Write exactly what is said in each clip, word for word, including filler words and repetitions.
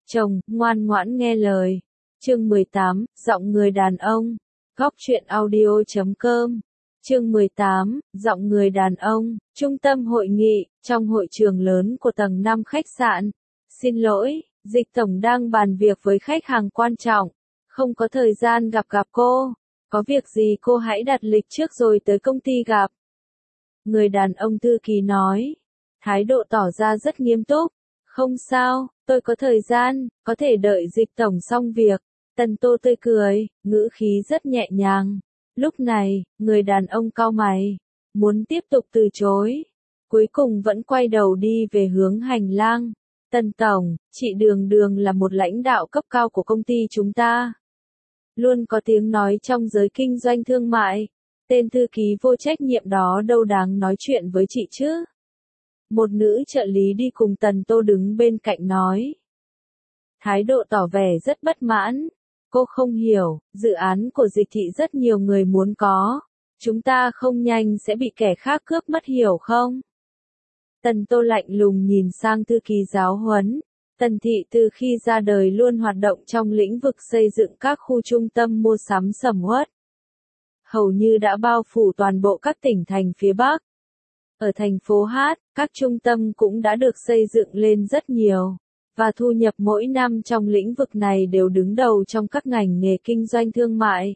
chồng, ngoan ngoãn nghe lời. Chương mười tám, giọng người đàn ông. Góc truyện audio chấm com. Chương mười tám, giọng người đàn ông. Trung tâm hội nghị, trong hội trường lớn của tầng năm khách sạn. Xin lỗi, Dịch tổng đang bàn việc với khách hàng quan trọng, không có thời gian gặp gặp cô. Có việc gì cô hãy đặt lịch trước rồi tới công ty gặp. Người đàn ông thư ký nói, thái độ tỏ ra rất nghiêm túc. Không sao, tôi có thời gian, có thể đợi Dịch tổng xong việc. Tần Tô tươi cười, ngữ khí rất nhẹ nhàng. Lúc này, người đàn ông cau mày, muốn tiếp tục từ chối. Cuối cùng vẫn quay đầu đi về hướng hành lang. Tần tổng, chị Đường Đường là một lãnh đạo cấp cao của công ty chúng ta. Luôn có tiếng nói trong giới kinh doanh thương mại. Tên thư ký vô trách nhiệm đó đâu đáng nói chuyện với chị chứ. Một nữ trợ lý đi cùng Tần Tô đứng bên cạnh nói. Thái độ tỏ vẻ rất bất mãn. Cô không hiểu, dự án của Dịch thị rất nhiều người muốn có. Chúng ta không nhanh sẽ bị kẻ khác cướp mất hiểu không? Tần Tô lạnh lùng nhìn sang thư ký giáo huấn. Tần thị từ khi ra đời luôn hoạt động trong lĩnh vực xây dựng các khu trung tâm mua sắm sầm uất. Hầu như đã bao phủ toàn bộ các tỉnh thành phía Bắc. Ở thành phố Hát, các trung tâm cũng đã được xây dựng lên rất nhiều. Và thu nhập mỗi năm trong lĩnh vực này đều đứng đầu trong các ngành nghề kinh doanh thương mại.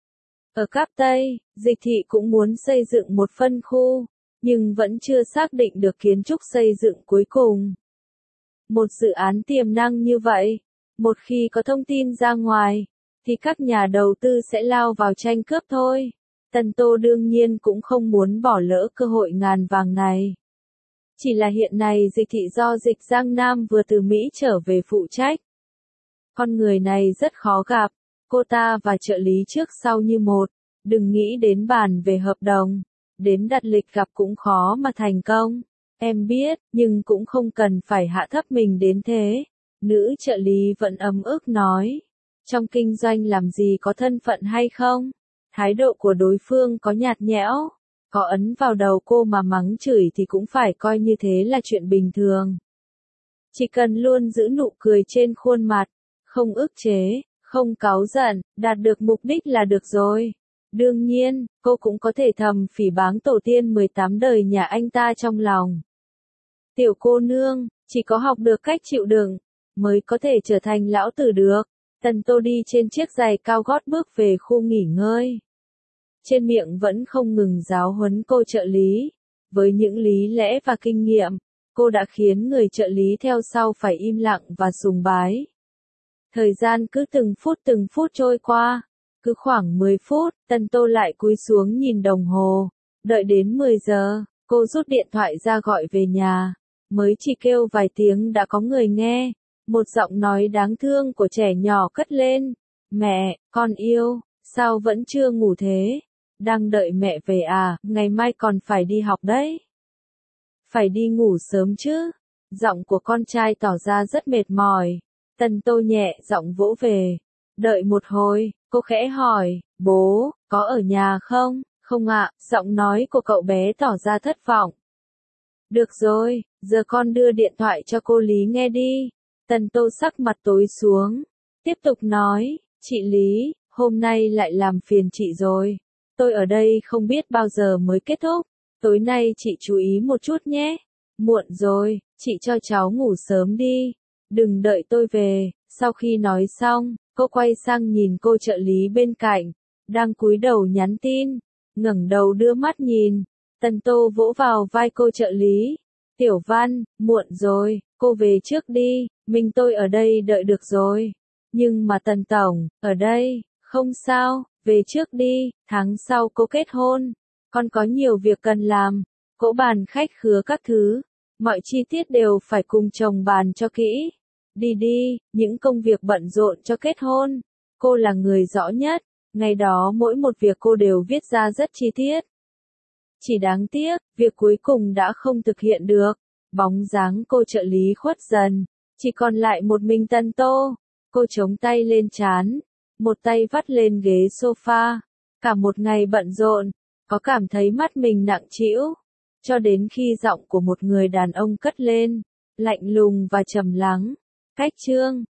Ở Cáp Tây, Dịch thị cũng muốn xây dựng một phân khu, nhưng vẫn chưa xác định được kiến trúc xây dựng cuối cùng. Một dự án tiềm năng như vậy, một khi có thông tin ra ngoài, thì các nhà đầu tư sẽ lao vào tranh cướp thôi. Tần Tô đương nhiên cũng không muốn bỏ lỡ cơ hội ngàn vàng này. Chỉ là hiện nay Dịch thị do Dịch Giang Nam vừa từ Mỹ trở về phụ trách. Con người này rất khó gặp, cô ta và trợ lý trước sau như một, đừng nghĩ đến bàn về hợp đồng, đến đặt lịch gặp cũng khó mà thành công. Em biết, nhưng cũng không cần phải hạ thấp mình đến thế. Nữ trợ lý vẫn ấm ức nói. Trong kinh doanh làm gì có thân phận hay không? Thái độ của đối phương có nhạt nhẽo. Có ấn vào đầu cô mà mắng chửi thì cũng phải coi như thế là chuyện bình thường. Chỉ cần luôn giữ nụ cười trên khuôn mặt, không ức chế, không cáu giận, đạt được mục đích là được rồi. Đương nhiên, cô cũng có thể thầm phỉ báng tổ tiên mười tám đời nhà anh ta trong lòng. Tiểu cô nương, chỉ có học được cách chịu đựng, mới có thể trở thành lão tử được. Tần Tô đi trên chiếc giày cao gót bước về khu nghỉ ngơi. Trên miệng vẫn không ngừng giáo huấn cô trợ lý. Với những lý lẽ và kinh nghiệm, cô đã khiến người trợ lý theo sau phải im lặng và sùng bái. Thời gian cứ từng phút từng phút trôi qua. Cứ khoảng mười phút, Tần Tô lại cúi xuống nhìn đồng hồ. Đợi đến mười giờ, cô rút điện thoại ra gọi về nhà. Mới chỉ kêu vài tiếng đã có người nghe. Một giọng nói đáng thương của trẻ nhỏ cất lên. Mẹ, con yêu, sao vẫn chưa ngủ thế? Đang đợi mẹ về à, ngày mai còn phải đi học đấy. Phải đi ngủ sớm chứ. Giọng của con trai tỏ ra rất mệt mỏi. Tần Tô nhẹ giọng vỗ về. Đợi một hồi, cô khẽ hỏi, bố, có ở nhà không? Không ạ, giọng nói của cậu bé tỏ ra thất vọng. Được rồi, giờ con đưa điện thoại cho cô Lý nghe đi. Tần Tô sắc mặt tối xuống. Tiếp tục nói, chị Lý, hôm nay lại làm phiền chị rồi. Tôi ở đây không biết bao giờ mới kết thúc. Tối nay chị chú ý một chút nhé. Muộn rồi, chị cho cháu ngủ sớm đi. Đừng đợi tôi về. Sau khi nói xong, cô quay sang nhìn cô trợ lý bên cạnh. Đang cúi đầu nhắn tin. Ngẩng đầu đưa mắt nhìn. Tần Tô vỗ vào vai cô trợ lý. Tiểu Văn, muộn rồi, cô về trước đi. Mình tôi ở đây đợi được rồi. Nhưng mà Tần Tổng, ở đây, không sao, về trước đi, tháng sau cô kết hôn. Con có nhiều việc cần làm, cỗ bàn khách khứa các thứ. Mọi chi tiết đều phải cùng chồng bàn cho kỹ. Đi đi, những công việc bận rộn cho kết hôn. Cô là người rõ nhất, ngày đó mỗi một việc cô đều viết ra rất chi tiết. Chỉ đáng tiếc, việc cuối cùng đã không thực hiện được. Bóng dáng cô trợ lý khuất dần. Chỉ còn lại một mình Tần Tô. Cô chống tay lên trán. Một tay vắt lên ghế sofa. Cả một ngày bận rộn. Có cảm thấy mắt mình nặng trĩu. Cho đến khi giọng của một người đàn ông cất lên. Lạnh lùng và trầm lắng. Cách Trương,